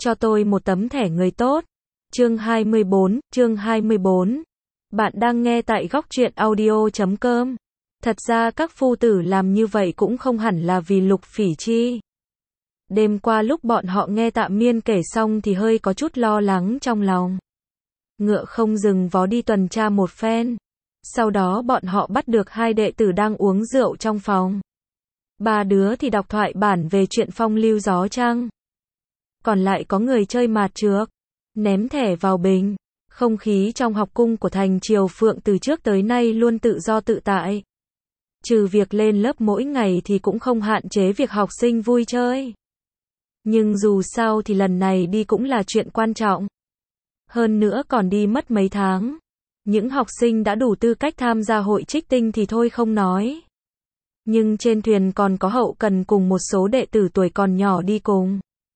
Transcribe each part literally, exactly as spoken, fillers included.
cho tôi một tấm thẻ người tốt. Chương hai mươi bốn, chương hai mươi bốn. Bạn đang nghe tại góc truyện audio chấm com. Thật ra các phu tử làm như vậy cũng không hẳn là vì Lục Phỉ Chi. Đêm qua lúc bọn họ nghe Tạ Miên kể xong thì hơi có chút lo lắng trong lòng. Ngựa không dừng vó đi tuần tra một phen. Sau đó bọn họ bắt được hai đệ tử đang uống rượu trong phòng. Ba đứa thì đọc thoại bản về chuyện phong lưu gió trăng. Còn lại có người chơi mạt trược, ném thẻ vào bình. Không khí trong học cung của thành Triều Phượng từ trước tới nay luôn tự do tự tại. Trừ việc lên lớp mỗi ngày thì cũng không hạn chế việc học sinh vui chơi. Nhưng dù sao thì lần này đi cũng là chuyện quan trọng. Hơn nữa còn đi mất mấy tháng. Những học sinh đã đủ tư cách tham gia hội trích tinh thì thôi không nói. Nhưng trên thuyền còn có hậu cần cùng một số đệ tử tuổi còn nhỏ đi cùng.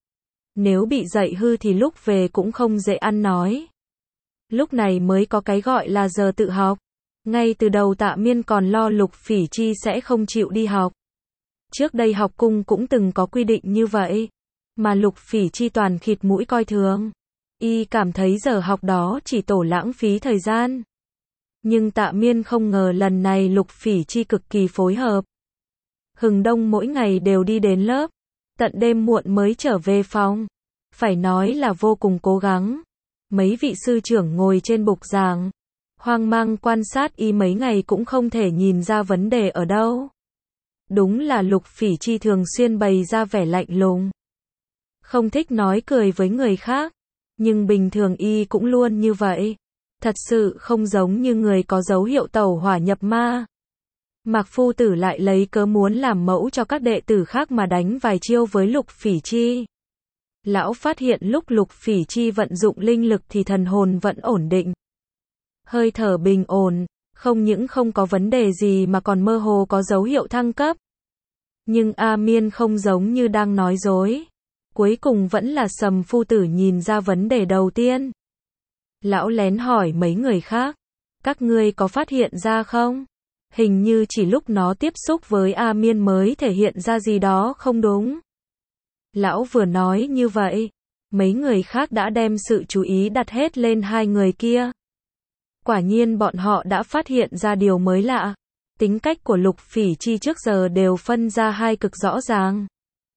Nếu bị dạy hư thì lúc về cũng không dễ ăn nói. Lúc này mới có cái gọi là giờ tự học. Ngay từ đầu Tạ Miên còn lo Lục Phỉ Chi sẽ không chịu đi học. Trước đây học cung cũng từng có quy định như vậy. Mà Lục Phỉ Chi toàn khịt mũi coi thường. Y cảm thấy giờ học đó chỉ tổ lãng phí thời gian. Nhưng Tạ Miên không ngờ lần này Lục Phỉ Chi cực kỳ phối hợp. Hừng đông mỗi ngày đều đi đến lớp. Tận đêm muộn mới trở về phòng. Phải nói là vô cùng cố gắng. Mấy vị sư trưởng ngồi trên bục giảng. Hoang mang quan sát y mấy ngày cũng không thể nhìn ra vấn đề ở đâu. Đúng là Lục Phỉ Chi thường xuyên bày ra vẻ lạnh lùng. Không thích nói cười với người khác. Nhưng bình thường y cũng luôn như vậy. Thật sự không giống như người có dấu hiệu tẩu hỏa nhập ma. Mạc phu tử lại lấy cớ muốn làm mẫu cho các đệ tử khác mà đánh vài chiêu với Lục Phỉ Chi. Lão phát hiện lúc Lục Phỉ Chi vận dụng linh lực thì thần hồn vẫn ổn định. Hơi thở bình ổn, không những không có vấn đề gì mà còn mơ hồ có dấu hiệu thăng cấp. Nhưng A Miên không giống như đang nói dối. Cuối cùng vẫn là Sầm phu tử nhìn ra vấn đề đầu tiên. Lão lén hỏi mấy người khác. Các ngươi có phát hiện ra không? Hình như chỉ lúc nó tiếp xúc với A Miên mới thể hiện ra gì đó không đúng. Lão vừa nói như vậy. Mấy người khác đã đem sự chú ý đặt hết lên hai người kia. Quả nhiên bọn họ đã phát hiện ra điều mới lạ. Tính cách của Lục Phỉ Chi trước giờ đều phân ra hai cực rõ ràng.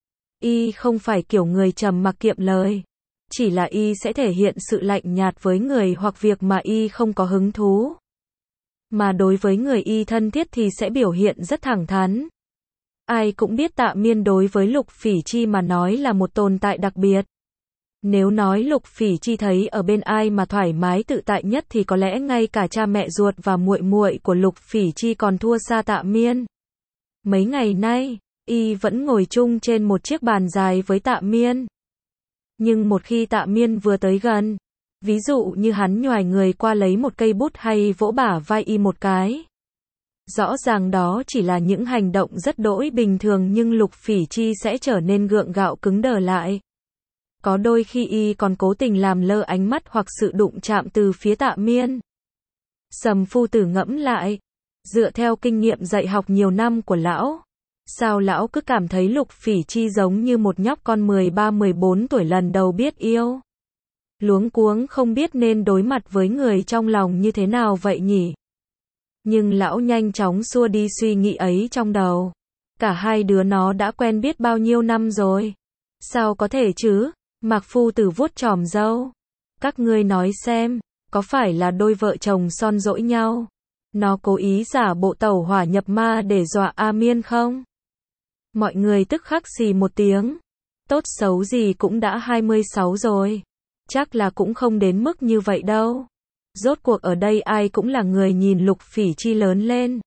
Y không phải kiểu người trầm mặc kiệm lời. Chỉ là Y sẽ thể hiện sự lạnh nhạt với người hoặc việc mà Y không có hứng thú. Mà đối với người Y thân thiết thì sẽ biểu hiện rất thẳng thắn. Ai cũng biết Tạ Miên đối với Lục Phỉ Chi mà nói là một tồn tại đặc biệt. Nếu nói Lục Phỉ Chi thấy ở bên ai mà thoải mái tự tại nhất thì có lẽ ngay cả cha mẹ ruột và muội muội của Lục Phỉ Chi còn thua xa Tạ Miên. Mấy ngày nay, Y vẫn ngồi chung trên một chiếc bàn dài với Tạ Miên. Nhưng một khi Tạ Miên vừa tới gần, ví dụ như hắn nhoài người qua lấy một cây bút hay vỗ bả vai Y một cái. Rõ ràng đó chỉ là những hành động rất đỗi bình thường nhưng Lục Phỉ Chi sẽ trở nên gượng gạo cứng đờ lại. Có đôi khi Y còn cố tình làm lơ ánh mắt hoặc sự đụng chạm từ phía Tạ Miên. Sầm phu tử ngẫm lại. Dựa theo kinh nghiệm dạy học nhiều năm của lão. Sao lão cứ cảm thấy Lục Phỉ Chi giống như một nhóc con mười ba mười bốn tuổi lần đầu biết yêu. Luống cuống không biết nên đối mặt với người trong lòng như thế nào vậy nhỉ? Nhưng lão nhanh chóng xua đi suy nghĩ ấy trong đầu. Cả hai đứa nó đã quen biết bao nhiêu năm rồi. Sao có thể chứ? Mạc phu tử vuốt chòm râu. Các ngươi nói xem, có phải là đôi vợ chồng son dỗi nhau? Nó cố ý giả bộ tẩu hỏa nhập ma để dọa A Miên không? Mọi người tức khắc xì một tiếng. Tốt xấu gì cũng đã hai mươi sáu rồi. Chắc là cũng không đến mức như vậy đâu. Rốt cuộc ở đây ai cũng là người nhìn Lục Phỉ Chi lớn lên.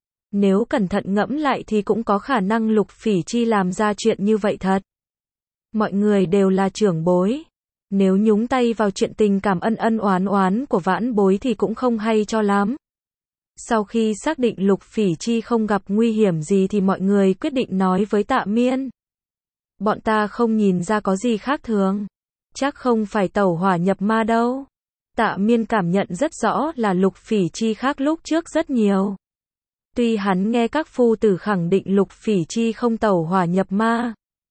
Nếu cẩn thận ngẫm lại thì cũng có khả năng Lục Phỉ Chi làm ra chuyện như vậy thật. Mọi người đều là trưởng bối. Nếu nhúng tay vào chuyện tình cảm ân ân oán oán của vãn bối thì cũng không hay cho lắm. Sau khi xác định Lục Phỉ Chi không gặp nguy hiểm gì thì mọi người quyết định nói với Tạ Miên. Bọn ta không nhìn ra có gì khác thường. Chắc không phải tẩu hỏa nhập ma đâu. Tạ Miên cảm nhận rất rõ là Lục Phỉ Chi khác lúc trước rất nhiều. Tuy hắn nghe các phu tử khẳng định Lục Phỉ Chi không tẩu hỏa nhập ma.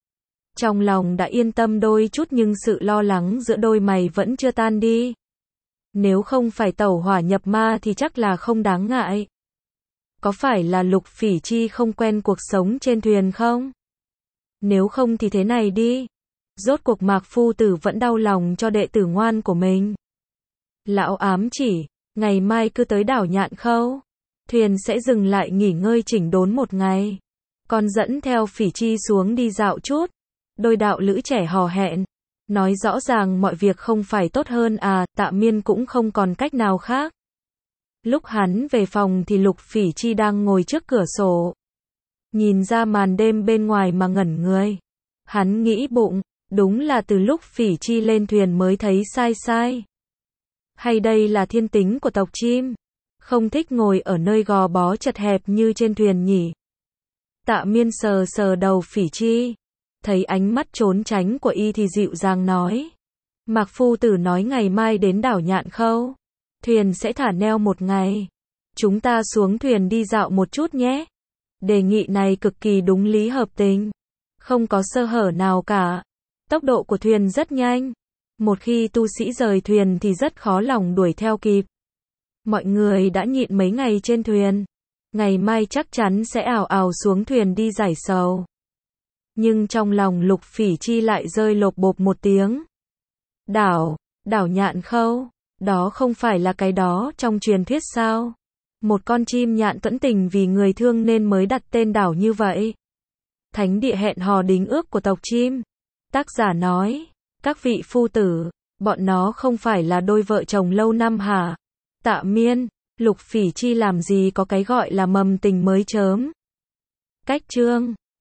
Trong lòng đã yên tâm đôi chút nhưng sự lo lắng giữa đôi mày vẫn chưa tan đi. Nếu không phải tẩu hỏa nhập ma thì chắc là không đáng ngại. Có phải là Lục Phỉ Chi không quen cuộc sống trên thuyền không? Nếu không thì thế này đi. Rốt cuộc Mạc Phu Tử vẫn đau lòng cho đệ tử ngoan của mình. Lão ám chỉ, ngày mai cứ tới đảo Nhạn Khâu. Thuyền sẽ dừng lại nghỉ ngơi chỉnh đốn một ngày. Con dẫn theo Phỉ Chi xuống đi dạo chút. Đôi đạo lữ trẻ hò hẹn. Nói rõ ràng mọi việc không phải tốt hơn à, Tạ Miên cũng không còn cách nào khác. Lúc hắn về phòng thì Lục Phỉ Chi đang ngồi trước cửa sổ. Nhìn ra màn đêm bên ngoài mà ngẩn người. Hắn nghĩ bụng, đúng là từ lúc Phỉ Chi lên thuyền mới thấy sai sai. Hay đây là thiên tính của tộc chim? Không thích ngồi ở nơi gò bó chật hẹp như trên thuyền nhỉ? Tạ Miên sờ sờ đầu Phỉ Chi. Thấy ánh mắt trốn tránh của y thì dịu dàng nói. Mạc Phu Tử nói ngày mai đến đảo Nhạn Khâu. Thuyền sẽ thả neo một ngày. Chúng ta xuống thuyền đi dạo một chút nhé. Đề nghị này cực kỳ đúng lý hợp tình. Không có sơ hở nào cả. Tốc độ của thuyền rất nhanh. Một khi tu sĩ rời thuyền thì rất khó lòng đuổi theo kịp. Mọi người đã nhịn mấy ngày trên thuyền. Ngày mai chắc chắn sẽ ào ào xuống thuyền đi giải sầu. Nhưng trong lòng Lục Phỉ Chi lại rơi lộp bộp một tiếng. Đảo, đảo Nhạn Khâu, đó không phải là cái đó trong truyền thuyết sao? Một con chim nhạn tuẫn tình vì người thương nên mới đặt tên đảo như vậy. Thánh địa hẹn hò đính ước của tộc chim. Tác giả nói, các vị phu tử, bọn nó không phải là đôi vợ chồng lâu năm hả? Tạ Miên, Lục Phỉ Chi làm gì có cái gọi là mầm tình mới chớm. Cách chương